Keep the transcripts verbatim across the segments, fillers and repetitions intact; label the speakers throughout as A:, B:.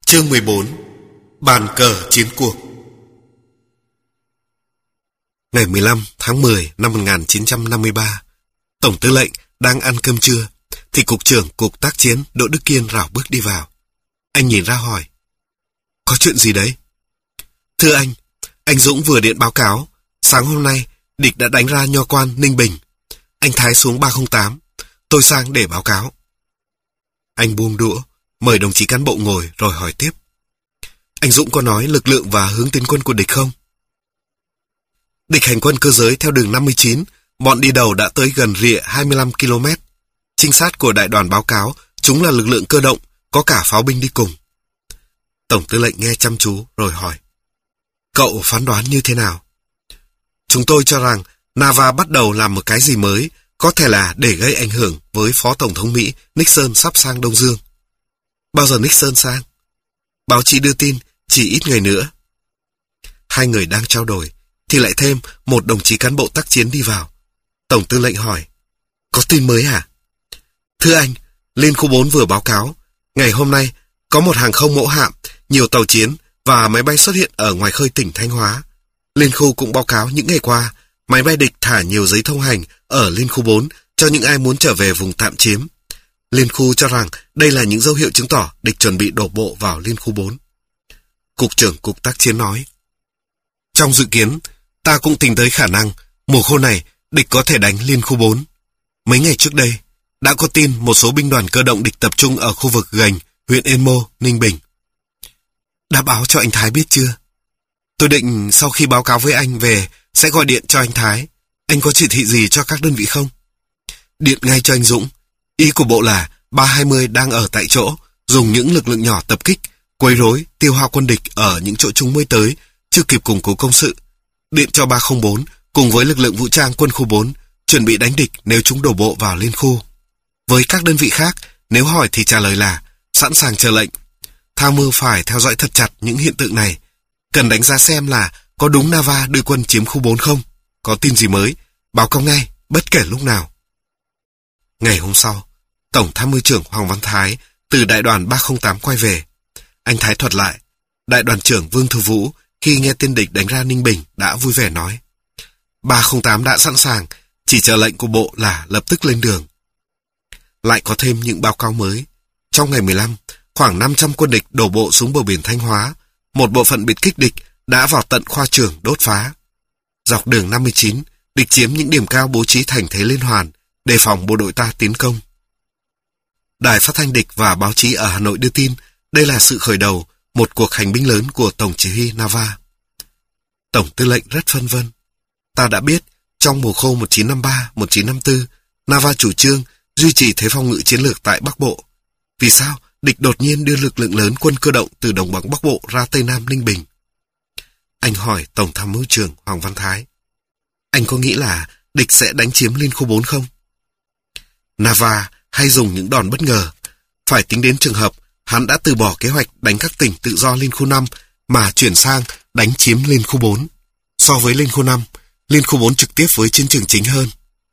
A: Chương mười bốn. Bàn cờ chiến cuộc. Ngày mười lăm tháng mười năm một nghìn chín trăm năm mươi ba, Tổng tư lệnh đang ăn cơm trưa, thì Cục trưởng Cục Tác chiến Đỗ Đức Kiên rảo bước đi vào. Anh nhìn ra hỏi: "Có chuyện gì đấy?" "Thưa anh, anh Dũng vừa điện báo cáo, sáng hôm nay địch đã đánh ra Nho Quan, Ninh Bình. Anh Thái xuống ba không tám, tôi sang để báo cáo." Anh buông đũa, mời đồng chí cán bộ ngồi rồi hỏi tiếp: "Anh Dũng có nói lực lượng và hướng tiến quân của địch không?" "Địch hành quân cơ giới theo đường năm mươi chín, bọn đi đầu đã tới gần rìa hai mươi lăm ki lô mét. Trinh sát của đại đoàn báo cáo chúng là lực lượng cơ động, có cả pháo binh đi cùng." Tổng tư lệnh nghe chăm chú rồi hỏi: "Cậu phán đoán như thế nào?" "Chúng tôi cho rằng Nava bắt đầu làm một cái gì mới, có thể là để gây ảnh hưởng với Phó Tổng thống Mỹ Nixon sắp sang Đông Dương." "Bao giờ Nixon sang?" "Báo chí đưa tin chỉ ít ngày nữa." Hai người đang trao đổi thì lại thêm một đồng chí cán bộ tác chiến đi vào. Tổng tư lệnh hỏi: "Có tin mới hả?" "Thưa anh, Liên khu bốn vừa báo cáo, ngày hôm nay có một hàng không mẫu hạm, nhiều tàu chiến và máy bay xuất hiện ở ngoài khơi tỉnh Thanh Hóa. Liên khu cũng báo cáo những ngày qua, máy bay địch thả nhiều giấy thông hành ở Liên khu bốn cho những ai muốn trở về vùng tạm chiếm. Liên khu cho rằng đây là những dấu hiệu chứng tỏ địch chuẩn bị đổ bộ vào Liên khu bốn." Cục trưởng Cục Tác chiến nói: "Trong dự kiến, ta cũng tính tới khả năng mùa khô này địch có thể đánh Liên khu bốn. Mấy ngày trước đây, đã có tin một số binh đoàn cơ động địch tập trung ở khu vực Gành, huyện Yên Mô, Ninh Bình." "Đã báo cho anh Thái biết chưa?" "Tôi định sau khi báo cáo với anh về sẽ gọi điện cho anh Thái. Anh có chỉ thị gì cho các đơn vị không?" "Điện ngay cho anh Dũng. Ý của bộ là ba hai mươi đang ở tại chỗ, dùng những lực lượng nhỏ tập kích, quấy rối, tiêu hao quân địch ở những chỗ chúng mới tới, chưa kịp củng cố công sự. Điện cho ba không bốn cùng với lực lượng vũ trang quân khu bốn, chuẩn bị đánh địch nếu chúng đổ bộ vào Liên khu. Với các đơn vị khác, nếu hỏi thì trả lời là sẵn sàng chờ lệnh. Tham mưu phải theo dõi thật chặt những hiện tượng này. Cần đánh giá xem là có đúng Nava đưa quân chiếm khu bốn không. Có tin gì mới, báo cáo ngay, bất kể lúc nào." Ngày hôm sau, Tổng tham mưu trưởng Hoàng Văn Thái từ đại đoàn ba không tám quay về. Anh Thái thuật lại, đại đoàn trưởng Vương Thư Vũ khi nghe tin địch đánh ra Ninh Bình đã vui vẻ nói: ba không tám đã sẵn sàng, chỉ chờ lệnh của bộ là lập tức lên đường. Lại có thêm những báo cáo mới. Trong ngày mười lăm, khoảng năm trăm quân địch đổ bộ xuống bờ biển Thanh Hóa. Một bộ phận biệt kích địch đã vào tận khoa trường đốt phá. Dọc đường năm mươi chín, địch chiếm những điểm cao bố trí thành thế liên hoàn, đề phòng bộ đội ta tiến công. Đài phát thanh địch và báo chí ở Hà Nội đưa tin đây là sự khởi đầu một cuộc hành binh lớn của Tổng chỉ huy Nava. Tổng tư lệnh rất phân vân. "Ta đã biết trong mùa khô một chín năm ba một chín năm tư, Nava chủ trương duy trì thế phòng ngự chiến lược tại Bắc Bộ. Vì sao địch đột nhiên đưa lực lượng lớn quân cơ động từ đồng bằng Bắc Bộ ra Tây Nam Ninh Bình?" Anh hỏi Tổng tham mưu trưởng Hoàng Văn Thái: "Anh có nghĩ là địch sẽ đánh chiếm Liên khu bốn không?" "Nava hay dùng những đòn bất ngờ. Phải tính đến trường hợp hắn đã từ bỏ kế hoạch đánh các tỉnh tự do Liên khu năm mà chuyển sang đánh chiếm Liên khu bốn. So với Liên khu năm, Liên khu bốn trực tiếp với chiến trường chính hơn.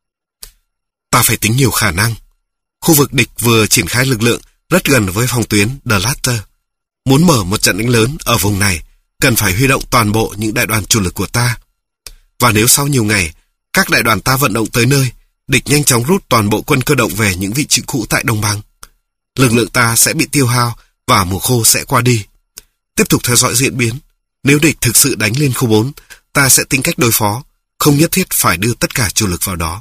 A: Ta phải tính nhiều khả năng. Khu vực địch vừa triển khai lực lượng rất gần với phòng tuyến The Latter. Muốn mở một trận đánh lớn ở vùng này, cần phải huy động toàn bộ những đại đoàn chủ lực của ta. Và nếu sau nhiều ngày, các đại đoàn ta vận động tới nơi, địch nhanh chóng rút toàn bộ quân cơ động về những vị trí cũ tại đồng bằng, lực lượng ta sẽ bị tiêu hao và mùa khô sẽ qua đi. Tiếp tục theo dõi diễn biến. Nếu địch thực sự đánh lên khu bốn, ta sẽ tính cách đối phó, không nhất thiết phải đưa tất cả chủ lực vào đó."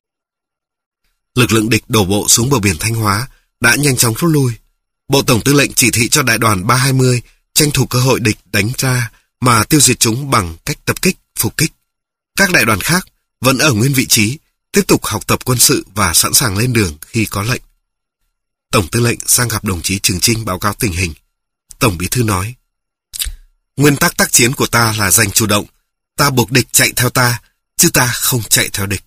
A: Lực lượng địch đổ bộ xuống bờ biển Thanh Hóa đã nhanh chóng rút lui. Bộ Tổng tư lệnh chỉ thị cho đại đoàn ba hai mươi tranh thủ cơ hội địch đánh ra mà tiêu diệt chúng bằng cách tập kích, phục kích. Các đại đoàn khác vẫn ở nguyên vị trí, tiếp tục học tập quân sự và sẵn sàng lên đường khi có lệnh. Tổng tư lệnh sang gặp đồng chí Trường Chinh báo cáo tình hình. Tổng bí thư nói: "Nguyên tắc tác chiến của ta là giành chủ động. Ta buộc địch chạy theo ta, chứ ta không chạy theo địch."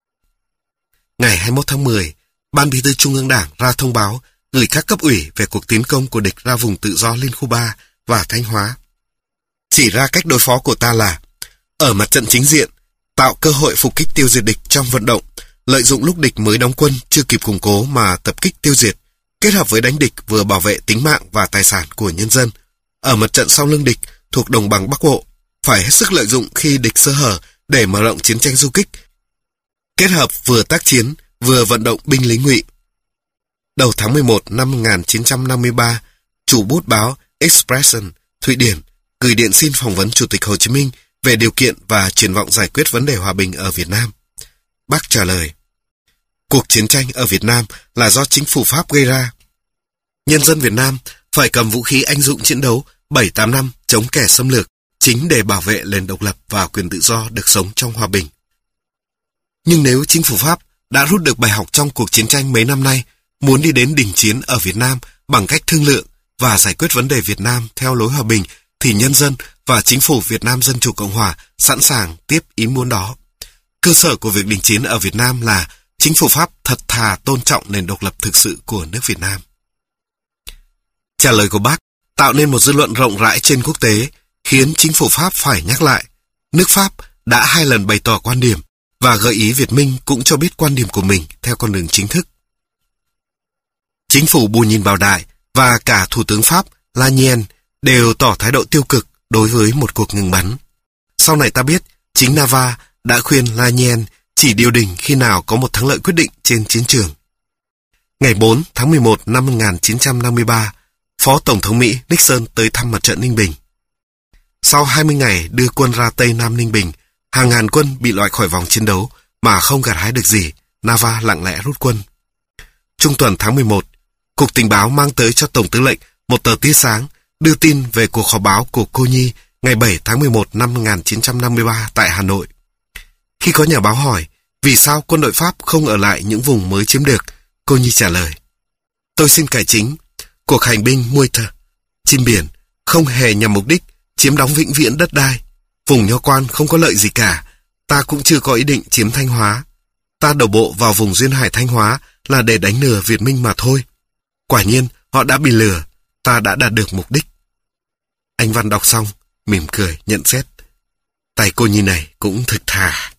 A: Ngày hai mươi mốt tháng mười, Ban Bí thư Trung ương Đảng ra thông báo gửi các cấp ủy về cuộc tiến công của địch ra vùng tự do Liên khu ba và Thanh Hóa. Chỉ ra cách đối phó của ta là: ở mặt trận chính diện, tạo cơ hội phục kích tiêu diệt địch trong vận động, lợi dụng lúc địch mới đóng quân chưa kịp củng cố mà tập kích tiêu diệt, kết hợp với đánh địch vừa bảo vệ tính mạng và tài sản của nhân dân. Ở mặt trận sau lưng địch thuộc đồng bằng Bắc Bộ, phải hết sức lợi dụng khi địch sơ hở để mở rộng chiến tranh du kích, kết hợp vừa tác chiến vừa vận động binh lính ngụy. Đầu tháng mười một năm một nghìn chín trăm năm mươi ba, chủ bút báo Expression, Thụy Điển, gửi điện xin phỏng vấn Chủ tịch Hồ Chí Minh về điều kiện và triển vọng giải quyết vấn đề hòa bình ở Việt Nam. Bác trả lời: cuộc chiến tranh ở Việt Nam là do chính phủ Pháp gây ra. Nhân dân Việt Nam phải cầm vũ khí anh dũng chiến đấu bảy tám năm chống kẻ xâm lược, chính để bảo vệ nền độc lập và quyền tự do được sống trong hòa bình. Nhưng nếu chính phủ Pháp đã rút được bài học trong cuộc chiến tranh mấy năm nay, muốn đi đến đình chiến ở Việt Nam bằng cách thương lượng và giải quyết vấn đề Việt Nam theo lối hòa bình, thì nhân dân và chính phủ Việt Nam Dân Chủ Cộng Hòa sẵn sàng tiếp ý muốn đó. Cơ sở của việc đình chiến ở Việt Nam là chính phủ Pháp thật thà tôn trọng nền độc lập thực sự của nước Việt Nam. Trả lời của bác tạo nên một dư luận rộng rãi trên quốc tế, khiến chính phủ Pháp phải nhắc lại. Nước Pháp đã hai lần bày tỏ quan điểm, và gợi ý Việt Minh cũng cho biết quan điểm của mình theo con đường chính thức. Chính phủ Bù Nhìn Bảo Đại và cả Thủ tướng Pháp Lanier đều tỏ thái độ tiêu cực đối với một cuộc ngừng bắn. Sau này ta biết, chính Nava đã khuyên Lanier chỉ điều đình khi nào có một thắng lợi quyết định trên chiến trường. Ngày bốn tháng mười một năm một nghìn chín trăm năm mươi ba, Phó Tổng thống Mỹ Nixon tới thăm mặt trận Ninh Bình. Sau hai mươi ngày đưa quân ra Tây Nam Ninh Bình, hàng ngàn quân bị loại khỏi vòng chiến đấu mà không gặt hái được gì, Nava lặng lẽ rút quân. Trung tuần tháng mười một, Cục Tình báo mang tới cho Tổng tư lệnh một tờ tia sáng đưa tin về cuộc họp báo của cô Nhi ngày bảy tháng mười một năm một nghìn chín trăm năm mươi ba tại Hà Nội. Khi có nhà báo hỏi vì sao quân đội Pháp không ở lại những vùng mới chiếm được, cô Nhi trả lời: tôi xin cải chính, cuộc hành binh Muiter trên biển không hề nhằm mục đích chiếm đóng vĩnh viễn đất đai. Vùng Nho Quan không có lợi gì cả, ta cũng chưa có ý định chiếm Thanh Hóa. Ta đổ bộ vào vùng duyên hải Thanh Hóa là để đánh lừa Việt Minh mà thôi. Quả nhiên, họ đã bị lừa, ta đã đạt được mục đích. Anh Văn đọc xong, mỉm cười, nhận xét: tay cô Nhi này cũng thực thà.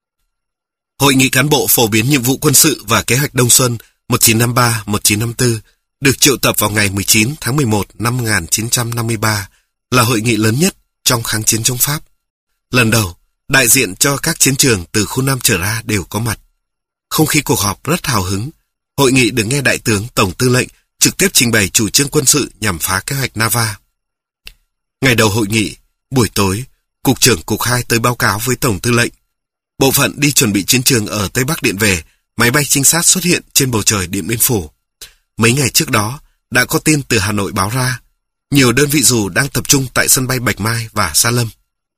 A: Hội nghị cán bộ phổ biến nhiệm vụ quân sự và kế hoạch Đông Xuân một nghìn chín trăm năm mươi ba đến một nghìn chín trăm năm mươi tư được triệu tập vào ngày mười chín tháng mười một năm một nghìn chín trăm năm mươi ba, là hội nghị lớn nhất trong kháng chiến chống Pháp. Lần đầu, đại diện cho các chiến trường từ khu Nam trở ra đều có mặt. Không khí cuộc họp rất hào hứng. Hội nghị được nghe Đại tướng Tổng tư lệnh trực tiếp trình bày chủ trương quân sự nhằm phá kế hoạch Nava. Ngày đầu hội nghị, buổi tối, Cục trưởng Cục hai tới báo cáo với Tổng tư lệnh. Bộ phận đi chuẩn bị chiến trường ở Tây Bắc điện về, máy bay trinh sát xuất hiện trên bầu trời Điện Biên Phủ. Mấy ngày trước đó, đã có tin từ Hà Nội báo ra, nhiều đơn vị dù đang tập trung tại sân bay Bạch Mai và Sa Lâm.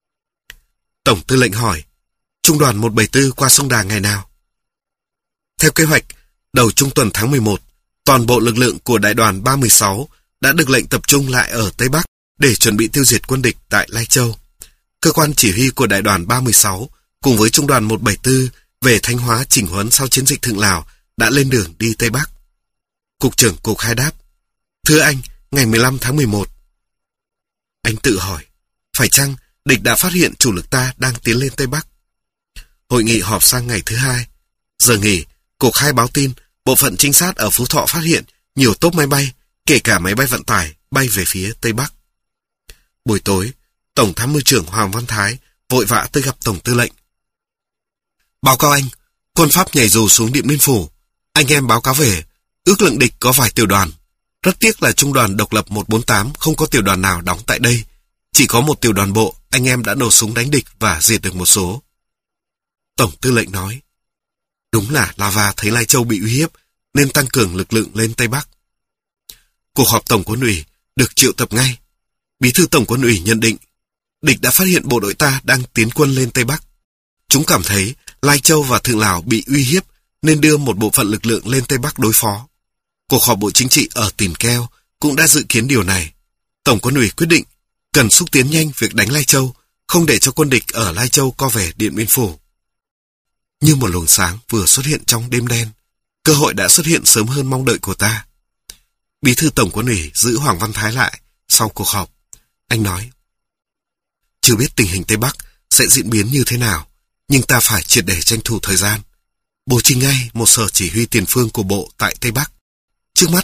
A: Tổng tư lệnh hỏi, Trung đoàn một bảy tư qua sông Đà ngày nào? Theo kế hoạch, đầu trung tuần tháng mười một, toàn bộ lực lượng của đại đoàn ba mươi sáu đã được lệnh tập trung lại ở Tây Bắc để chuẩn bị tiêu diệt quân địch tại Lai Châu. Cơ quan chỉ huy của đại đoàn ba mươi sáu cùng với trung đoàn một bảy tư về Thanh Hóa chỉnh huấn sau chiến dịch Thượng Lào đã lên đường đi Tây Bắc. Cục trưởng Cục hai đáp, thưa anh, ngày mười lăm tháng mười một. Anh tự hỏi, phải chăng địch đã phát hiện chủ lực ta đang tiến lên Tây Bắc? Hội nghị họp sang ngày thứ hai. Giờ nghỉ, Cục hai báo tin bộ phận trinh sát ở Phú Thọ phát hiện nhiều tốp máy bay, kể cả máy bay vận tải, bay về phía Tây Bắc. Buổi tối, Tổng tham mưu trưởng Hoàng Văn Thái vội vã tới gặp Tổng tư lệnh. Báo cáo anh, quân Pháp nhảy dù xuống Điện Biên Phủ. Anh em báo cáo về, ước lượng địch có vài tiểu đoàn. Rất tiếc là trung đoàn độc lập một bốn tám không có tiểu đoàn nào đóng tại đây. Chỉ có một tiểu đoàn bộ, anh em đã nổ súng đánh địch và diệt được một số. Tổng tư lệnh nói, đúng là Lava thấy Lai Châu bị uy hiếp, nên tăng cường lực lượng lên Tây Bắc. Cuộc họp Tổng quân ủy được triệu tập ngay. Bí thư Tổng quân ủy nhận định, địch đã phát hiện bộ đội ta đang tiến quân lên Tây Bắc. Chúng cảm thấy Lai Châu và Thượng Lào bị uy hiếp nên đưa một bộ phận lực lượng lên Tây Bắc đối phó. Cuộc họp Bộ Chính trị ở Tìm Keo cũng đã dự kiến điều này. Tổng quân ủy quyết định cần xúc tiến nhanh việc đánh Lai Châu, không để cho quân địch ở Lai Châu co về Điện Biên Phủ. Như một luồng sáng vừa xuất hiện trong đêm đen, cơ hội đã xuất hiện sớm hơn mong đợi của ta. Bí thư Tổng quân ủy giữ Hoàng Văn Thái lại sau cuộc họp. Anh nói, chưa biết tình hình Tây Bắc sẽ diễn biến như thế nào, nhưng ta phải triệt để tranh thủ thời gian. Bố trí ngay một sở chỉ huy tiền phương của bộ tại Tây Bắc. Trước mắt,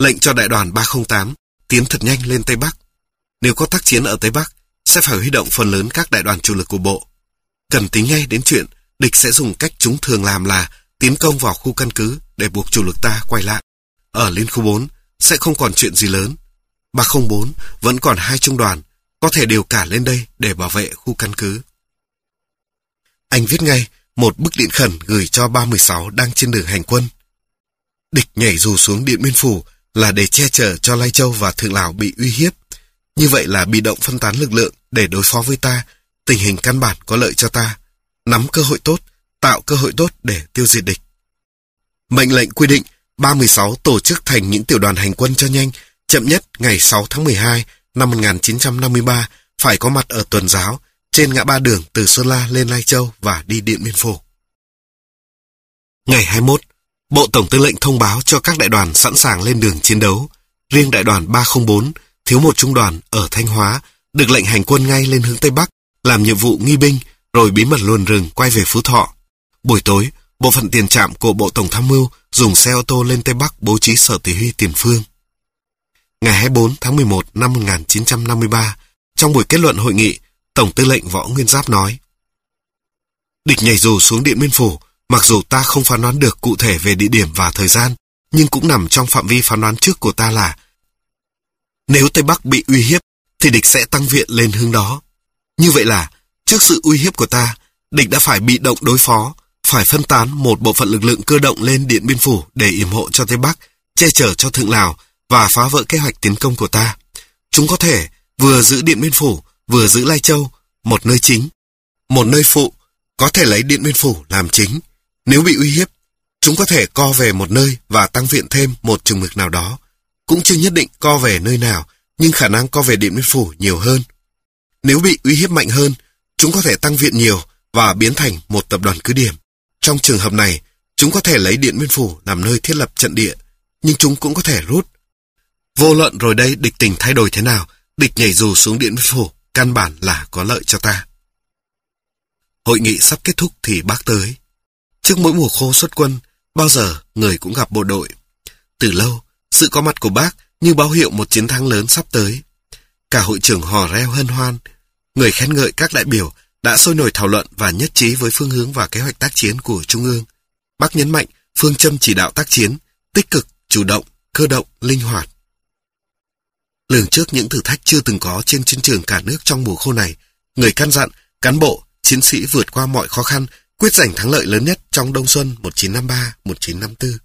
A: lệnh cho đại đoàn ba không tám tiến thật nhanh lên Tây Bắc. Nếu có tác chiến ở Tây Bắc, sẽ phải huy động phần lớn các đại đoàn chủ lực của bộ. Cần tính ngay đến chuyện địch sẽ dùng cách chúng thường làm là tiến công vào khu căn cứ để buộc chủ lực ta quay lại. Ở Liên khu bốn sẽ không còn chuyện gì lớn. ba không bốn vẫn còn hai trung đoàn, có thể điều cả lên đây để bảo vệ khu căn cứ. Anh viết ngay một bức điện khẩn gửi cho ba một sáu đang trên đường hành quân. Địch nhảy dù xuống Điện Biên Phủ là để che chở cho Lai Châu và Thượng Lào bị uy hiếp. Như vậy là bị động phân tán lực lượng để đối phó với ta, tình hình căn bản có lợi cho ta. Nắm cơ hội tốt, tạo cơ hội tốt để tiêu diệt địch. Mệnh lệnh quy định ba một sáu tổ chức thành những tiểu đoàn hành quân cho nhanh, chậm nhất ngày sáu tháng mười hai năm một nghìn chín trăm năm mươi ba phải có mặt ở Tuần Giáo, trên ngã ba đường từ Sơn La lên Lai Châu và đi Điện Biên Phủ. Ngày hai mươi mốt, Bộ Tổng Tư lệnh thông báo cho các đại đoàn sẵn sàng lên đường chiến đấu. Riêng đại đoàn ba không bốn, thiếu một trung đoàn ở Thanh Hóa, được lệnh hành quân ngay lên hướng Tây Bắc, làm nhiệm vụ nghi binh, rồi bí mật luồn rừng quay về Phú Thọ. Buổi tối, bộ phận tiền trạm của Bộ Tổng Tham mưu dùng xe ô tô lên Tây Bắc bố trí sở chỉ huy tiền phương. Ngày hai mươi bốn tháng mười một năm một nghìn chín trăm năm mươi ba, trong buổi kết luận hội nghị, Tổng Tư lệnh Võ Nguyên Giáp nói: Địch nhảy dù xuống Điện Biên Phủ, mặc dù ta không phán đoán được cụ thể về địa điểm và thời gian, nhưng cũng nằm trong phạm vi phán đoán trước của ta là nếu Tây Bắc bị uy hiếp, thì địch sẽ tăng viện lên hướng đó. Như vậy là, trước sự uy hiếp của ta, địch đã phải bị động đối phó, phải phân tán một bộ phận lực lượng cơ động lên Điện Biên Phủ để yểm hộ cho Tây Bắc, che chở cho Thượng Lào và phá vỡ kế hoạch tiến công của ta. Chúng có thể vừa giữ Điện Biên Phủ, vừa giữ Lai Châu, một nơi chính, một nơi phụ, có thể lấy Điện Biên Phủ làm chính. Nếu bị uy hiếp, chúng có thể co về một nơi và tăng viện thêm một chừng mực nào đó. Cũng chưa nhất định co về nơi nào, nhưng khả năng co về Điện Biên Phủ nhiều hơn. Nếu bị uy hiếp mạnh hơn, chúng có thể tăng viện nhiều và biến thành một tập đoàn cứ điểm. Trong trường hợp này, chúng có thể lấy Điện Biên Phủ làm nơi thiết lập trận địa, nhưng chúng cũng có thể rút. Vô luận rồi đây địch tình thay đổi thế nào, địch nhảy dù xuống Điện Biên Phủ, căn bản là có lợi cho ta. Hội nghị sắp kết thúc thì bác tới. Trước mỗi mùa khô xuất quân, bao giờ người cũng gặp bộ đội. Từ lâu, sự có mặt của bác như báo hiệu một chiến thắng lớn sắp tới. Cả hội trưởng hò reo hân hoan. Người khen ngợi các đại biểu đã sôi nổi thảo luận và nhất trí với phương hướng và kế hoạch tác chiến của Trung ương. Bác nhấn mạnh phương châm chỉ đạo tác chiến, tích cực, chủ động, cơ động, linh hoạt. Lường trước những thử thách chưa từng có trên chiến trường cả nước trong mùa khô này, người căn dặn cán bộ, chiến sĩ vượt qua mọi khó khăn, quyết giành thắng lợi lớn nhất trong đông xuân một nghìn chín trăm năm mươi ba một nghìn chín trăm năm mươi tư.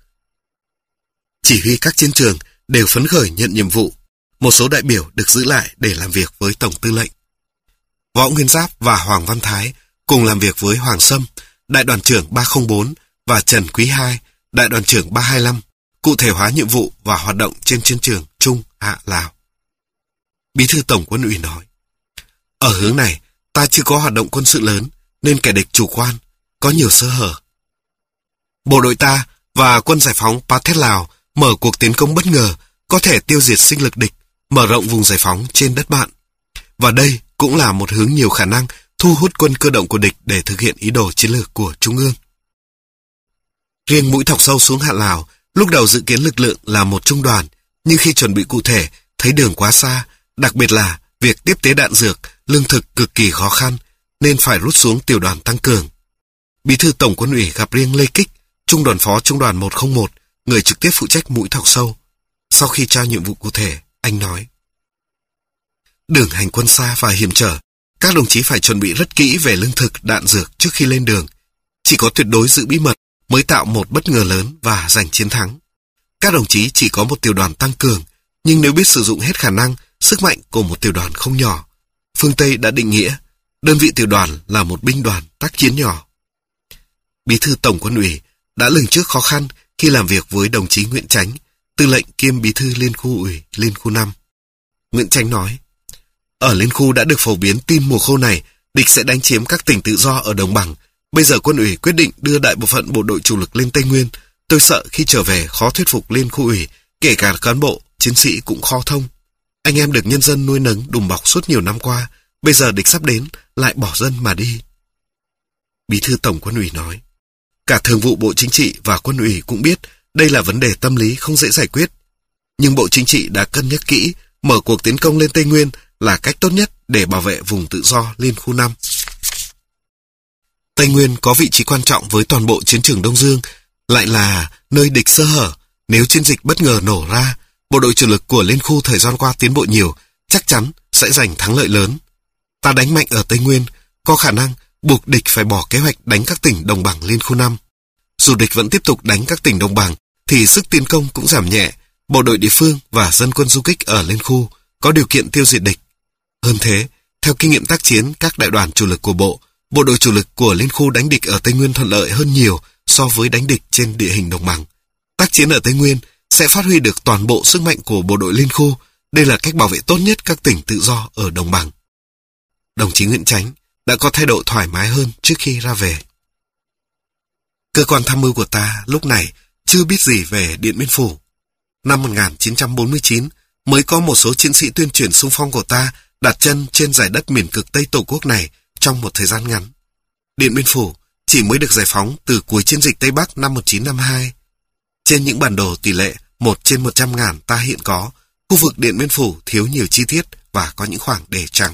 A: Chỉ huy các chiến trường đều phấn khởi nhận nhiệm vụ. Một số đại biểu được giữ lại để làm việc với Tổng Tư lệnh. Võ Nguyên Giáp và Hoàng Văn Thái cùng làm việc với Hoàng Sâm, đại đoàn trưởng ba không bốn, và Trần Quý Hai, đại đoàn trưởng ba hai lăm, cụ thể hóa nhiệm vụ và hoạt động trên chiến trường Trung, Hạ, Lào. Bí thư Tổng Quân ủy nói: Ở hướng này, ta chưa có hoạt động quân sự lớn, nên kẻ địch chủ quan, có nhiều sơ hở. Bộ đội ta và quân giải phóng Pathet Lào mở cuộc tiến công bất ngờ, có thể tiêu diệt sinh lực địch, mở rộng vùng giải phóng trên đất bạn. Và đây cũng là một hướng nhiều khả năng thu hút quân cơ động của địch để thực hiện ý đồ chiến lược của Trung ương. Riêng mũi thọc sâu xuống Hạ Lào, lúc đầu dự kiến lực lượng là một trung đoàn, nhưng khi chuẩn bị cụ thể, thấy đường quá xa, đặc biệt là việc tiếp tế đạn dược, lương thực cực kỳ khó khăn, nên phải rút xuống tiểu đoàn tăng cường. Bí thư Tổng Quân ủy gặp riêng Lê Kích, trung đoàn phó trung đoàn một không một, người trực tiếp phụ trách mũi thọc sâu. Sau khi trao nhiệm vụ cụ thể, anh nói: Đường hành quân xa và hiểm trở, các đồng chí phải chuẩn bị rất kỹ về lương thực, đạn dược trước khi lên đường. Chỉ có tuyệt đối giữ bí mật mới tạo một bất ngờ lớn và giành chiến thắng. Các đồng chí chỉ có một tiểu đoàn tăng cường, nhưng nếu biết sử dụng hết khả năng, sức mạnh của một tiểu đoàn không nhỏ. Phương Tây đã định nghĩa, đơn vị tiểu đoàn là một binh đoàn tác chiến nhỏ. Bí thư Tổng Quân ủy đã lường trước khó khăn khi làm việc với đồng chí Nguyễn Chánh, tư lệnh kiêm bí thư Liên khu ủy Liên khu năm. Nguyễn Chánh nói: Ở Liên khu đã được phổ biến tin mùa khô này, địch sẽ đánh chiếm các tỉnh tự do ở đồng bằng. Bây giờ quân ủy quyết định đưa đại bộ phận bộ đội chủ lực lên Tây Nguyên. Tôi sợ khi trở về khó thuyết phục Liên khu ủy, kể cả cán bộ, chiến sĩ cũng khó thông. Anh em được nhân dân nuôi nấng đùm bọc suốt nhiều năm qua, bây giờ địch sắp đến, lại bỏ dân mà đi. Bí thư Tổng Quân ủy nói: Cả Thường vụ Bộ Chính trị và Quân ủy cũng biết đây là vấn đề tâm lý không dễ giải quyết. Nhưng Bộ Chính trị đã cân nhắc kỹ, mở cuộc tiến công lên Tây Nguyên là cách tốt nhất để bảo vệ vùng tự do Liên khu năm. Tây Nguyên có vị trí quan trọng với toàn bộ chiến trường Đông Dương, lại là nơi địch sơ hở. Nếu chiến dịch bất ngờ nổ ra, bộ đội chủ lực của Liên khu thời gian qua tiến bộ nhiều, chắc chắn sẽ giành thắng lợi lớn. Ta đánh mạnh ở Tây Nguyên, có khả năng buộc địch phải bỏ kế hoạch đánh các tỉnh đồng bằng Liên khu năm. Dù địch vẫn tiếp tục đánh các tỉnh đồng bằng, thì sức tiến công cũng giảm nhẹ. Bộ đội địa phương và dân quân du kích ở Liên khu có điều kiện tiêu diệt địch. Hơn thế, theo kinh nghiệm tác chiến các đại đoàn chủ lực của bộ, bộ đội chủ lực của Liên khu đánh địch ở Tây Nguyên thuận lợi hơn nhiều so với đánh địch trên địa hình đồng bằng. Tác chiến ở Tây Nguyên sẽ phát huy được toàn bộ sức mạnh của bộ đội Liên khu. Đây là cách bảo vệ tốt nhất các tỉnh tự do ở đồng bằng. Đồng chí Nguyễn Chánh đã có thái độ thoải mái hơn trước khi ra về. Cơ quan tham mưu của ta lúc này chưa biết gì về Điện Biên Phủ. Năm một nghìn chín trăm bốn mươi chín mới có một số chiến sĩ tuyên truyền xung phong của ta đặt chân trên giải đất miền cực Tây Tổ quốc này trong một thời gian ngắn. Điện Biên Phủ chỉ mới được giải phóng từ cuối chiến dịch Tây Bắc năm một nghìn chín trăm năm mươi hai. Trên những bản đồ tỷ lệ một trên một trăm ngàn ta hiện có, khu vực Điện Biên Phủ thiếu nhiều chi tiết và có những khoảng để trắng.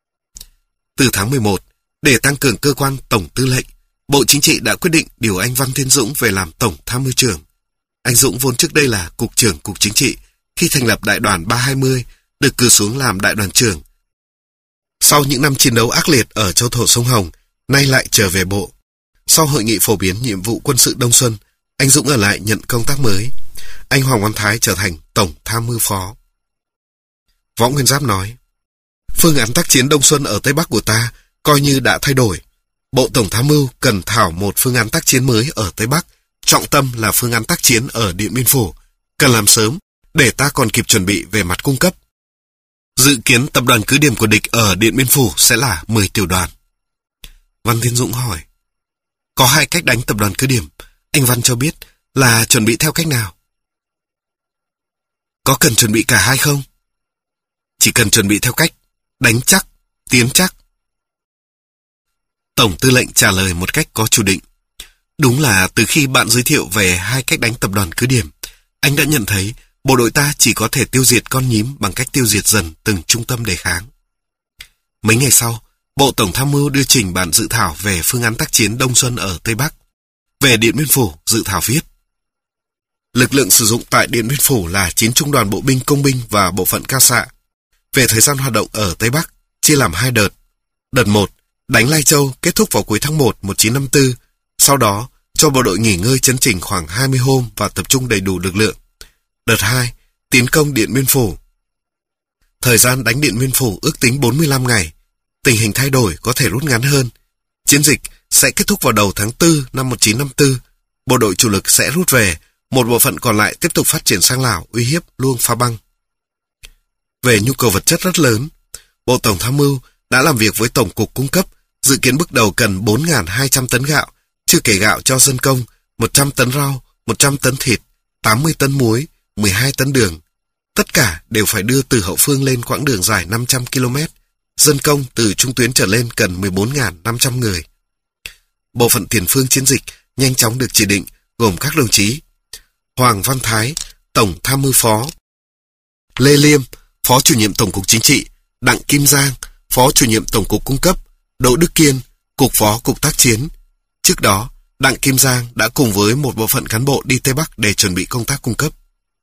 A: Từ tháng mười một, để tăng cường cơ quan Tổng Tư lệnh, Bộ Chính trị đã quyết định điều anh Văn Thiên Dũng về làm Tổng Tham mưu trưởng. Anh Dũng vốn trước đây là Cục trưởng Cục Chính trị, khi thành lập Đại đoàn ba hai mươi, được cử xuống làm Đại đoàn trưởng. Sau những năm chiến đấu ác liệt ở châu thổ sông Hồng, nay lại trở về bộ. Sau hội nghị phổ biến nhiệm vụ quân sự Đông Xuân, anh Dũng ở lại nhận công tác mới. Anh Hoàng Văn Thái trở thành Tổng Tham mưu phó. Võ Nguyên Giáp nói, phương án tác chiến Đông Xuân ở Tây Bắc của ta coi như đã thay đổi. Bộ Tổng Tham mưu cần thảo một phương án tác chiến mới ở Tây Bắc, trọng tâm là phương án tác chiến ở Điện Biên Phủ, cần làm sớm để ta còn kịp chuẩn bị về mặt cung cấp. Dự kiến tập đoàn cứ điểm của địch ở Điện Biên Phủ sẽ là mười tiểu đoàn. Văn Thiên Dũng hỏi, có hai cách đánh tập đoàn cứ điểm, anh Văn cho biết là chuẩn bị theo cách nào? Có cần chuẩn bị cả hai không? Chỉ cần chuẩn bị theo cách đánh chắc, tiến chắc. Tổng Tư lệnh trả lời một cách có chủ định. Đúng là từ khi bạn giới thiệu về hai cách đánh tập đoàn cứ điểm, anh đã nhận thấy bộ đội ta chỉ có thể tiêu diệt con nhím bằng cách tiêu diệt dần từng trung tâm đề kháng. Mấy ngày sau, Bộ Tổng Tham mưu đưa trình bản dự thảo về phương án tác chiến Đông Xuân ở Tây Bắc. Về Điện Biên Phủ, dự thảo viết: lực lượng sử dụng tại Điện Biên Phủ là chín trung đoàn bộ binh công binh và bộ phận cao xạ. Về thời gian hoạt động ở Tây Bắc, chia làm hai đợt. Đợt một, đánh Lai Châu kết thúc vào cuối tháng một một nghìn chín trăm năm mươi tư. Sau đó, cho bộ đội nghỉ ngơi chấn chỉnh khoảng hai mươi hôm và tập trung đầy đủ lực lượng. Đợt hai, tiến công Điện Biên Phủ. Thời gian đánh Điện Biên Phủ ước tính bốn mươi lăm ngày. Tình hình thay đổi có thể rút ngắn hơn. Chiến dịch sẽ kết thúc vào đầu tháng tư năm một nghìn chín trăm năm mươi tư. Bộ đội chủ lực sẽ rút về, một bộ phận còn lại tiếp tục phát triển sang Lào uy hiếp Luông Pha Băng. Về nhu cầu vật chất rất lớn, Bộ Tổng Tham mưu đã làm việc với Tổng cục Cung cấp, dự kiến bước đầu cần bốn nghìn hai trăm tấn gạo, chưa kể gạo cho dân công, một trăm tấn rau, một trăm tấn thịt, tám mươi tấn muối, mười hai tấn đường. Tất cả đều phải đưa từ hậu phương lên quãng đường dài năm trăm ki lô mét. Dân công từ trung tuyến trở lên cần mười bốn nghìn năm trăm người. Bộ phận tiền phương chiến dịch nhanh chóng được chỉ định, gồm các đồng chí Hoàng Văn Thái, Tổng Tham mưu phó; Lê Liêm, Phó chủ nhiệm Tổng cục Chính trị; Đặng Kim Giang, Phó chủ nhiệm Tổng cục Cung cấp; Đỗ Đức Kiên, Cục Phó Cục Tác chiến. Trước đó, Đặng Kim Giang đã cùng với một bộ phận cán bộ đi Tây Bắc để chuẩn bị công tác cung cấp.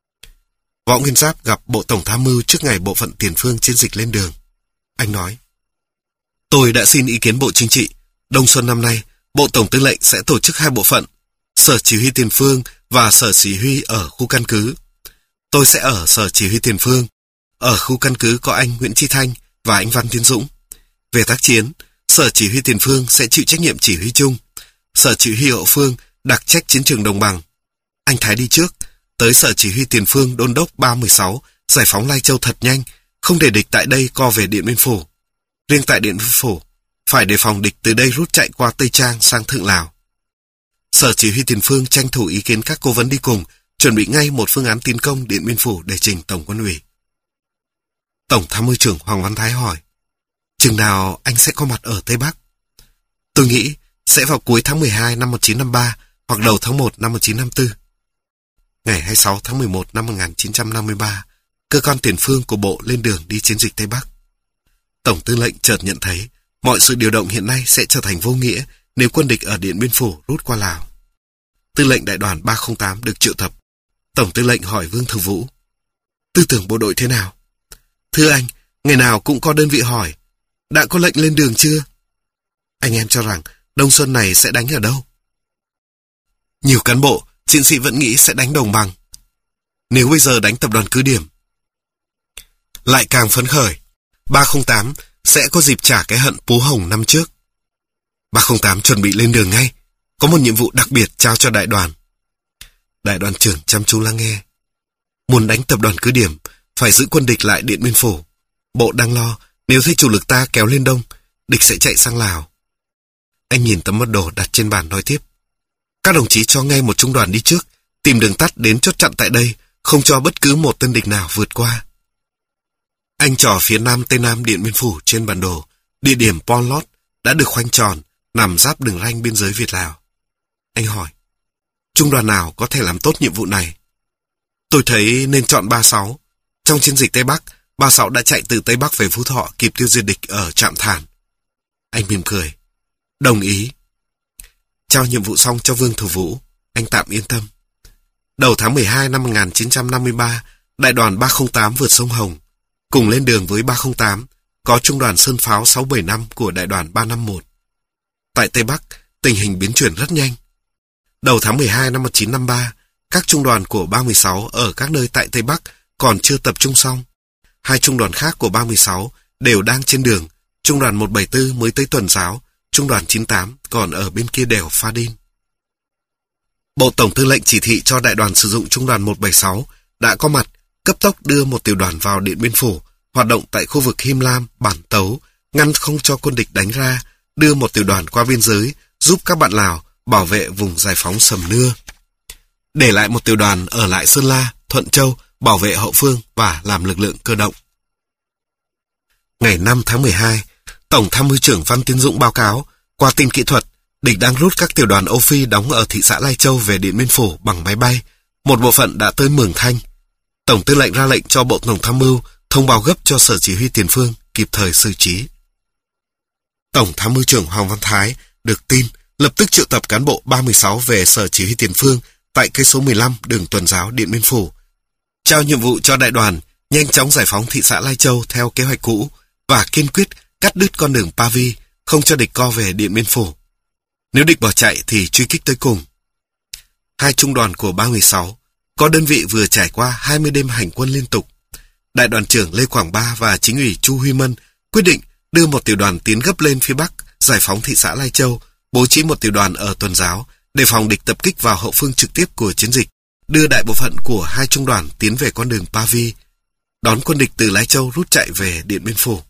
A: Võ Nguyên Giáp gặp Bộ Tổng Tham mưu trước ngày bộ phận tiền phương chiến dịch lên đường. Anh nói: tôi đã xin ý kiến Bộ Chính trị. Đông Xuân năm nay, Bộ Tổng Tư lệnh sẽ tổ chức hai bộ phận, Sở Chỉ huy Tiền phương và Sở Chỉ huy ở khu căn cứ. Tôi sẽ ở Sở Chỉ huy Tiền phương. Ở khu căn cứ có anh Nguyễn Chi Thanh và anh Văn Tiến Dũng. Về tác chiến, Sở Chỉ huy Tiền phương sẽ chịu trách nhiệm chỉ huy chung. Sở Chỉ huy hậu phương đặc trách chiến trường đồng bằng. Anh Thái đi trước, tới Sở Chỉ huy Tiền phương đôn đốc ba một sáu, giải phóng Lai Châu thật nhanh, không để địch tại đây co về Điện Biên Phủ. Riêng tại Điện Biên Phủ, phải đề phòng địch từ đây rút chạy qua Tây Trang sang Thượng Lào. Sở Chỉ huy Tiền phương tranh thủ ý kiến các cố vấn đi cùng, chuẩn bị ngay một phương án tiến công Điện Biên Phủ để trình Tổng Quân ủy. Tổng Tham mưu trưởng Hoàng Văn Thái hỏi: chừng nào anh sẽ có mặt ở Tây Bắc? Tôi nghĩ sẽ vào cuối tháng mười hai năm một nghìn chín trăm năm mươi ba hoặc đầu tháng một năm một nghìn chín trăm năm mươi tư. ngày hai mươi sáu tháng mười một năm một nghìn chín trăm năm mươi ba, cơ quan tiền phương của Bộ lên đường đi chiến dịch Tây Bắc. Tổng tư lệnh chợt nhận thấy mọi sự điều động hiện nay sẽ trở thành vô nghĩa nếu quân địch ở Điện Biên Phủ rút qua Lào. Tư lệnh đại đoàn ba không tám được triệu tập. Tổng tư lệnh hỏi Vương Thư Vũ: tư tưởng bộ đội thế nào? Thưa anh, ngày nào cũng có đơn vị hỏi: đã có lệnh lên đường chưa? Anh em cho rằng Đông Xuân này sẽ đánh ở đâu? Nhiều cán bộ, chiến sĩ vẫn nghĩ sẽ đánh Đồng Bằng. Nếu bây giờ đánh tập đoàn Cứ Điểm, lại càng phấn khởi. ba không tám sẽ có dịp trả cái hận Pú Hồng năm trước. ba không tám chuẩn bị lên đường ngay, có một nhiệm vụ đặc biệt trao cho đại đoàn. Đại đoàn trưởng chăm chú lắng nghe. Muốn đánh tập đoàn Cứ Điểm, phải giữ quân địch lại Điện Biên Phủ. Bộ đang lo, nếu thấy chủ lực ta kéo lên đông, địch sẽ chạy sang Lào. Anh nhìn tấm bản đồ đặt trên bàn nói tiếp: các đồng chí cho ngay một trung đoàn đi trước, tìm đường tắt đến chốt chặn tại đây, không cho bất cứ một tên địch nào vượt qua. Anh trỏ phía nam tây nam Điện Biên Phủ trên bản đồ, địa điểm Pon Lót đã được khoanh tròn, nằm giáp đường ranh biên giới Việt-Lào. Anh hỏi: trung đoàn nào có thể làm tốt nhiệm vụ này? Tôi thấy nên chọn ba mươi sáu. Trong chiến dịch Tây Bắc, ba mươi sáu đã chạy từ Tây Bắc về Phú Thọ kịp tiêu diệt địch ở Trạm Thản. Anh mỉm cười: đồng ý. Trao nhiệm vụ xong cho Vương Thư Vũ, anh tạm yên tâm. Đầu tháng mười hai năm một nghìn chín trăm năm mươi ba, đại đoàn ba không tám vượt sông Hồng. Cùng lên đường với ba không tám, có trung đoàn Sơn Pháo sáu bảy năm của đại đoàn ba năm một. Tại Tây Bắc, tình hình biến chuyển rất nhanh. Đầu tháng mười hai năm một nghìn chín trăm năm mươi ba, các trung đoàn của ba mươi sáu ở các nơi tại Tây Bắc còn chưa tập trung xong. Hai trung đoàn khác của ba mươi sáu đều đang trên đường. Trung đoàn một bảy tư mới tới Tuần Giáo, trung đoàn chín tám còn ở bên kia đèo Pha Đin. Bộ Tổng tư lệnh chỉ thị cho đại đoàn sử dụng trung đoàn một bảy sáu đã có mặt, cấp tốc đưa một tiểu đoàn vào Điện Biên Phủ, hoạt động tại khu vực Him Lam, Bản Tấu, ngăn không cho quân địch đánh ra, đưa một tiểu đoàn qua biên giới, giúp các bạn Lào bảo vệ vùng giải phóng Sầm Nưa. Để lại một tiểu đoàn ở lại Sơn La, Thuận Châu, bảo vệ hậu phương và làm lực lượng cơ động. Ngày năm tháng mười hai, Tổng tham mưu trưởng Văn Tiến Dũng báo cáo, qua tin kỹ thuật, địch đang rút các tiểu đoàn Âu Phi đóng ở thị xã Lai Châu về Điện Biên Phủ bằng máy bay. Một bộ phận đã tới Mường Thanh. Tổng tư lệnh ra lệnh cho Bộ Tổng tham mưu thông báo gấp cho Sở Chỉ huy Tiền phương kịp thời xử trí. Tổng tham mưu trưởng Hoàng Văn Thái được tin, lập tức triệu tập cán bộ ba mươi sáu về Sở Chỉ huy Tiền phương tại cây số mười lăm đường Tuần Giáo Điện Biên Phủ. Trao nhiệm vụ cho đại đoàn nhanh chóng giải phóng thị xã Lai Châu theo kế hoạch cũ và kiên quyết cắt đứt con đường Pa Vi, không cho địch co về Điện Biên Phủ. Nếu địch bỏ chạy thì truy kích tới cùng. Hai trung đoàn của ba mươi sáu có đơn vị vừa trải qua hai mươi đêm hành quân liên tục. Đại đoàn trưởng Lê Quảng Ba và chính ủy Chu Huy Mân quyết định đưa một tiểu đoàn tiến gấp lên phía Bắc, giải phóng thị xã Lai Châu, bố trí một tiểu đoàn ở Tuần Giáo để phòng địch tập kích vào hậu phương trực tiếp của chiến dịch, đưa đại bộ phận của hai trung đoàn tiến về con đường Pa Vi, đón quân địch từ Lai Châu rút chạy về Điện Biên Phủ.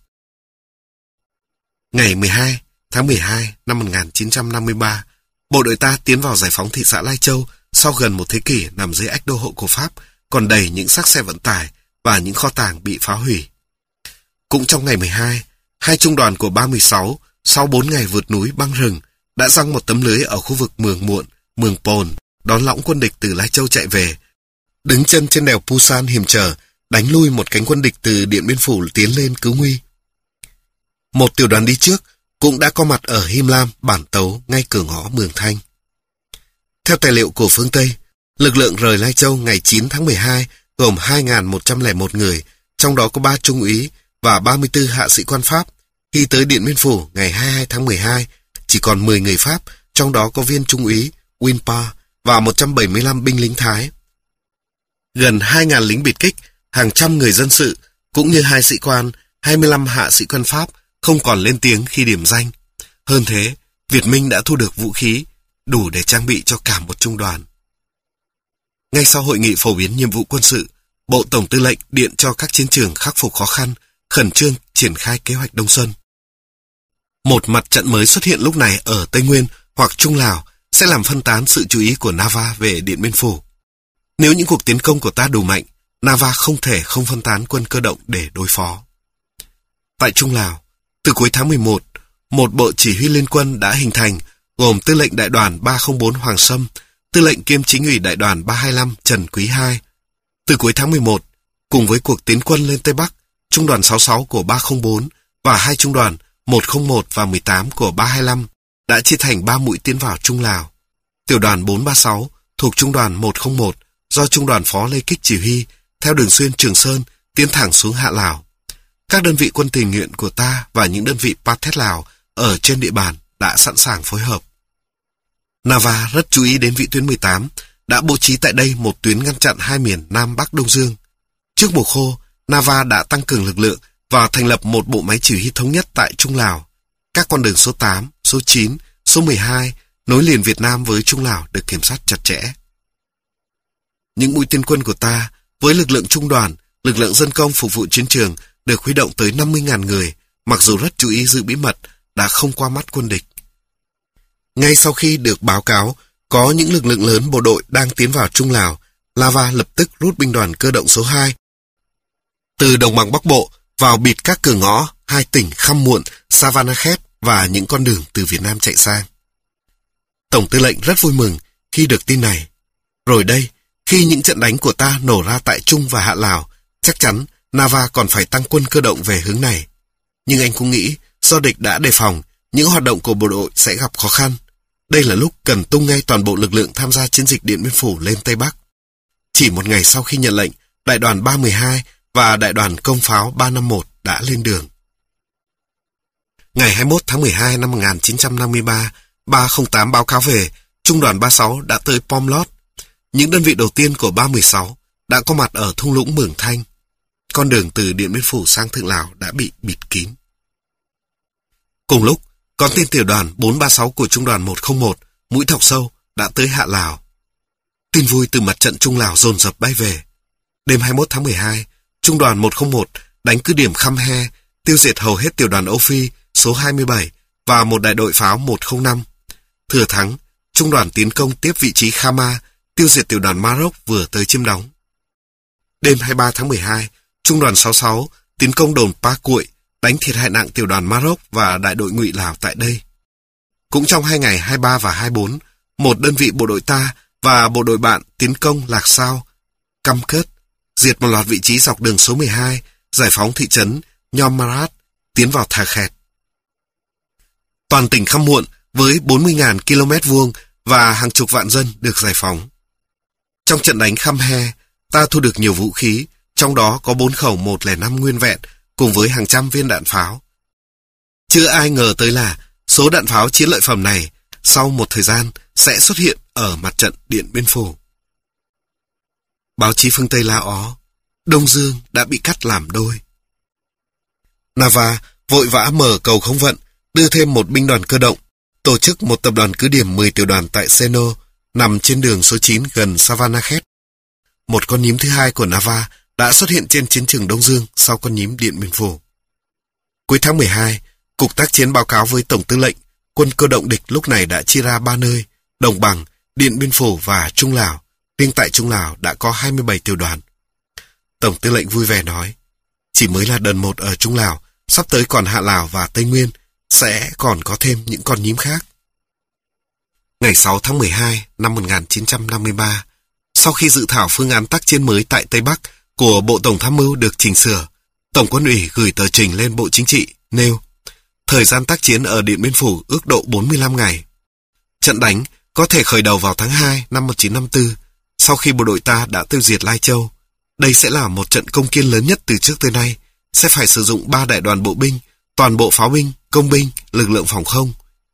A: Ngày mười hai tháng mười hai năm một nghìn chín trăm năm mươi ba, bộ đội ta tiến vào giải phóng thị xã Lai Châu sau gần một thế kỷ nằm dưới ách đô hộ của Pháp, còn đầy những xác xe vận tải và những kho tàng bị phá hủy. Cũng trong ngày mười hai, hai trung đoàn của ba mươi sáu sau bốn ngày vượt núi băng rừng đã giăng một tấm lưới ở khu vực Mường Muộn, Mường Pồn, đón lõng quân địch từ Lai Châu chạy về. Đứng chân trên đèo Pusan hiểm trở, đánh lui một cánh quân địch từ Điện Biên Phủ tiến lên cứu nguy. Một tiểu đoàn đi trước cũng đã có mặt ở Him Lam, Bản Tấu, ngay cửa ngõ Mường Thanh. Theo tài liệu của phương Tây, lực lượng rời Lai Châu ngày chín tháng mười hai gồm hai nghìn một trăm lẻ một người, trong đó có ba trung úy và ba mươi tư hạ sĩ quan Pháp. Khi tới Điện Biên Phủ ngày hai mươi hai tháng mười hai, chỉ còn mười người Pháp, trong đó có viên trung úy Winpa và một trăm bảy mươi lăm binh lính Thái. Gần hai nghìn lính biệt kích, hàng trăm người dân sự, cũng như hai sĩ quan, hai mươi lăm hạ sĩ quan Pháp không còn lên tiếng khi điểm danh. Hơn thế, Việt Minh đã thu được vũ khí, đủ để trang bị cho cả một trung đoàn. Ngay sau hội nghị phổ biến nhiệm vụ quân sự, Bộ Tổng tư lệnh điện cho các chiến trường khắc phục khó khăn, khẩn trương triển khai kế hoạch Đông Xuân. Một mặt trận mới xuất hiện lúc này ở Tây Nguyên hoặc Trung Lào sẽ làm phân tán sự chú ý của Nava về Điện Biên Phủ. Nếu những cuộc tiến công của ta đủ mạnh, Nava không thể không phân tán quân cơ động để đối phó. Tại Trung Lào, từ cuối tháng mười một, một bộ chỉ huy liên quân đã hình thành, gồm tư lệnh đại đoàn ba không bốn Hoàng Sâm, tư tư lệnh kiêm chính ủy đại đoàn ba hai lăm Trần Quý hai. Từ cuối tháng mười một, cùng với cuộc tiến quân lên Tây Bắc, trung đoàn sáu mươi sáu của ba không bốn và hai trung đoàn một không một và mười tám của ba hai lăm đã chia thành ba mũi tiến vào Trung Lào. Tiểu đoàn bốn ba sáu thuộc trung đoàn một không một do trung đoàn phó Lê Kích chỉ huy theo đường xuyên Trường Sơn tiến thẳng xuống Hạ Lào. Các đơn vị quân tình nguyện của ta và những đơn vị Pathet Lào ở trên địa bàn đã sẵn sàng phối hợp. Nava rất chú ý đến vị tuyến mười tám, đã bố trí tại đây một tuyến ngăn chặn hai miền Nam Bắc Đông Dương. Trước mùa khô, Nava đã tăng cường lực lượng và thành lập một bộ máy chỉ huy thống nhất tại Trung Lào. Các con đường số tám, số chín, số mười hai nối liền Việt Nam với Trung Lào được kiểm soát chặt chẽ. Những mũi tiến quân của ta với lực lượng trung đoàn, lực lượng dân công phục vụ chiến trường được huy động tới năm mươi nghìn người, mặc dù rất chú ý giữ bí mật, đã không qua mắt quân địch. Ngay sau khi được báo cáo có những lực lượng lớn bộ đội đang tiến vào Trung Lào, Nava lập tức rút binh đoàn cơ động số hai từ đồng bằng Bắc Bộ vào bịt các cửa ngõ hai tỉnh Khăm Muộn, Savanakhet và những con đường từ Việt Nam chạy sang. Tổng tư lệnh rất vui mừng khi được tin này. Rồi đây, khi những trận đánh của ta nổ ra tại Trung và Hạ Lào, chắc chắn Nava còn phải tăng quân cơ động về hướng này. Nhưng anh cũng nghĩ do địch đã đề phòng, những hoạt động của bộ đội sẽ gặp khó khăn. Đây là lúc cần tung ngay toàn bộ lực lượng tham gia chiến dịch Điện Biên Phủ lên Tây Bắc. Chỉ một ngày sau khi nhận lệnh, đại đoàn ba một hai và đại đoàn công pháo ba năm một đã lên đường. Ngày hai mươi mốt tháng mười hai năm một nghìn chín trăm năm mươi ba, ba không tám báo cáo về trung đoàn ba mươi sáu đã tới Pomlot. Những đơn vị đầu tiên của ba một sáu đã có mặt ở thung lũng Mường Thanh. Con đường từ Điện Biên Phủ sang Thượng Lào đã bị bịt kín. Cùng lúc, con tên tiểu đoàn bốn ba sáu của trung đoàn một không một, mũi thọc sâu, đã tới Hạ Lào. Tin vui từ mặt trận Trung Lào dồn dập bay về. Đêm hai mươi mốt tháng mười hai, trung đoàn một không một đánh cứ điểm Khăm He, tiêu diệt hầu hết tiểu đoàn Âu Phi số hai mươi bảy và một đại đội pháo một không năm. Thừa thắng, trung đoàn tiến công tiếp vị trí Khama, tiêu diệt tiểu đoàn Maroc vừa tới chiếm đóng. Đêm hai mươi ba tháng mười hai, trung đoàn sáu mươi sáu tiến công đồn Pa Cuội, đánh thiệt hại nặng tiểu đoàn Maroc và đại đội Ngụy Lào tại đây. Cũng trong hai ngày hai mươi ba và hai mươi bốn, một đơn vị bộ đội ta và bộ đội bạn tiến công Lạc Sao, Căm Cớt, diệt một loạt vị trí dọc đường số mười hai, giải phóng thị trấn Nhom Marat, tiến vào Thà Khẹt. Toàn tỉnh Khăm Muộn với bốn mươi nghìn ki lô mét vuông và hàng chục vạn dân được giải phóng. Trong trận đánh Khăm He, ta thu được nhiều vũ khí, trong đó có bốn khẩu một không năm nguyên vẹn cùng với hàng trăm viên đạn pháo. Chưa ai ngờ tới là số đạn pháo chiến lợi phẩm này sau một thời gian sẽ xuất hiện ở mặt trận Điện Biên Phủ. Báo chí phương Tây la ó, Đông Dương đã bị cắt làm đôi. Nava vội vã mở cầu không vận, đưa thêm một binh đoàn cơ động, tổ chức một tập đoàn cứ điểm mười tiểu đoàn tại Seno, nằm trên đường số chín gần Savanakhet. Một con nhím thứ hai của Nava đã xuất hiện trên chiến trường Đông Dương sau con nhím Điện Biên Phủ. Cuối tháng mười hai, Cục tác chiến báo cáo với Tổng tư lệnh, quân cơ động địch lúc này đã chia ra ba nơi, Đồng Bằng, Điện Biên Phủ và Trung Lào. Riêng tại Trung Lào đã có hai mươi bảy tiểu đoàn. Tổng tư lệnh vui vẻ nói, chỉ mới là đợt một ở Trung Lào, sắp tới còn Hạ Lào và Tây Nguyên, sẽ còn có thêm những con nhím khác. Ngày sáu tháng mười hai năm một nghìn chín trăm năm mươi ba, sau khi dự thảo phương án tác chiến mới tại Tây Bắc của Bộ Tổng tham mưu được chỉnh sửa, Tổng quân ủy gửi tờ trình lên Bộ Chính trị, nêu thời gian tác chiến ở Điện Biên Phủ ước độ bốn mươi lăm ngày. Trận đánh có thể khởi đầu vào tháng hai năm một nghìn chín trăm năm mươi tư, sau khi bộ đội ta đã tiêu diệt Lai Châu. Đây sẽ là một trận công kiên lớn nhất từ trước tới nay, sẽ phải sử dụng ba đại đoàn bộ binh, toàn bộ pháo binh, công binh, lực lượng phòng không.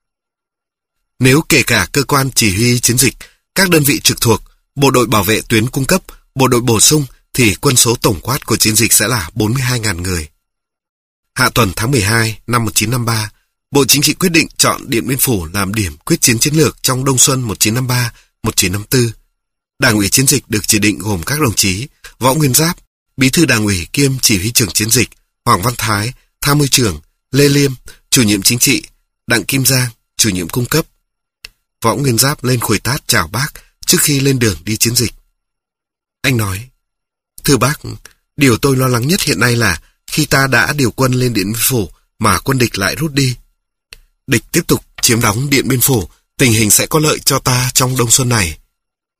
A: Nếu kể cả cơ quan chỉ huy chiến dịch, các đơn vị trực thuộc, bộ đội bảo vệ tuyến cung cấp, bộ đội bổ sung, thì quân số tổng quát của chiến dịch sẽ là bốn mươi hai nghìn người. Hạ tuần tháng mười hai năm một nghìn chín trăm năm mươi ba, Bộ Chính trị quyết định chọn Điện Biên Phủ làm điểm quyết chiến chiến lược trong đông xuân một nghìn chín trăm năm mươi ba một nghìn chín trăm năm mươi tư. Đảng ủy chiến dịch được chỉ định gồm các đồng chí Võ Nguyên Giáp, Bí thư Đảng ủy kiêm chỉ huy trưởng chiến dịch, Hoàng Văn Thái, Tham mưu trưởng, Lê Liêm, chủ nhiệm chính trị, Đặng Kim Giang, chủ nhiệm cung cấp. Võ Nguyên Giáp lên khuỷu tát chào bác trước khi lên đường đi chiến dịch. Anh nói, thưa bác, điều tôi lo lắng nhất hiện nay là khi ta đã điều quân lên Điện Biên Phủ mà quân địch lại rút đi. Địch tiếp tục chiếm đóng Điện Biên Phủ, tình hình sẽ có lợi cho ta trong đông xuân này.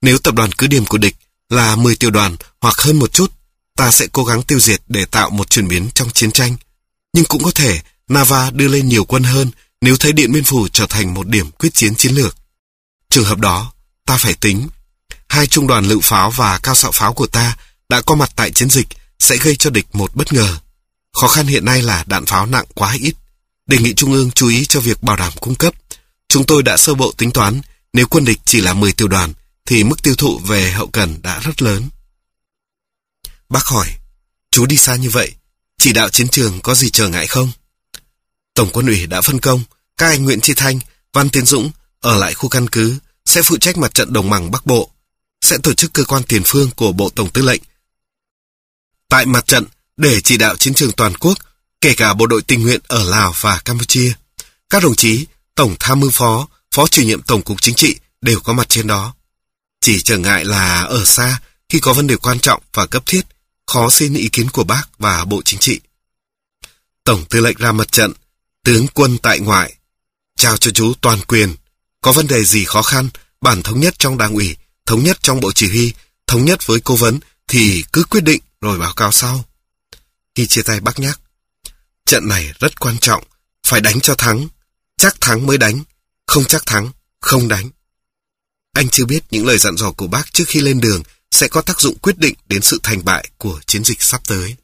A: Nếu tập đoàn cứ điểm của địch là mười tiểu đoàn hoặc hơn một chút, ta sẽ cố gắng tiêu diệt để tạo một chuyển biến trong chiến tranh. Nhưng cũng có thể Nava đưa lên nhiều quân hơn nếu thấy Điện Biên Phủ trở thành một điểm quyết chiến chiến lược. Trường hợp đó, ta phải tính. Hai trung đoàn lựu pháo và cao xạ pháo của ta đã có mặt tại chiến dịch sẽ gây cho địch một bất ngờ. Khó khăn hiện nay là đạn pháo nặng quá ít. Đề nghị Trung ương chú ý cho việc bảo đảm cung cấp. Chúng tôi đã sơ bộ tính toán, nếu quân địch chỉ là mười tiểu đoàn, thì mức tiêu thụ về hậu cần đã rất lớn. Bác hỏi, chú đi xa như vậy, chỉ đạo chiến trường có gì trở ngại không? Tổng quân ủy đã phân công, các anh Nguyễn Tri Thanh, Văn Tiến Dũng ở lại khu căn cứ, sẽ phụ trách mặt trận đồng bằng Bắc Bộ, sẽ tổ chức cơ quan tiền phương của Bộ Tổng Tư lệnh tại mặt trận để chỉ đạo chiến trường toàn quốc, kể cả bộ đội tình nguyện ở Lào và Campuchia. Các đồng chí Tổng Tham mưu Phó, Phó Chủ nhiệm Tổng cục Chính trị đều có mặt trên đó. Chỉ trở ngại là ở xa, khi có vấn đề quan trọng và cấp thiết, khó xin ý kiến của bác và Bộ Chính trị. Tổng Tư lệnh ra mặt trận, tướng quân tại ngoại, trao cho chú toàn quyền. Có vấn đề gì khó khăn, bản thống nhất trong Đảng ủy, thống nhất trong Bộ Chỉ huy, thống nhất với cố vấn thì cứ quyết định rồi báo cáo sau. Khi chia tay bác nhắc, trận này rất quan trọng, phải đánh cho thắng, chắc thắng mới đánh, không chắc thắng, không đánh. Anh chưa biết những lời dặn dò của bác trước khi lên đường sẽ có tác dụng quyết định đến sự thành bại của chiến dịch sắp tới.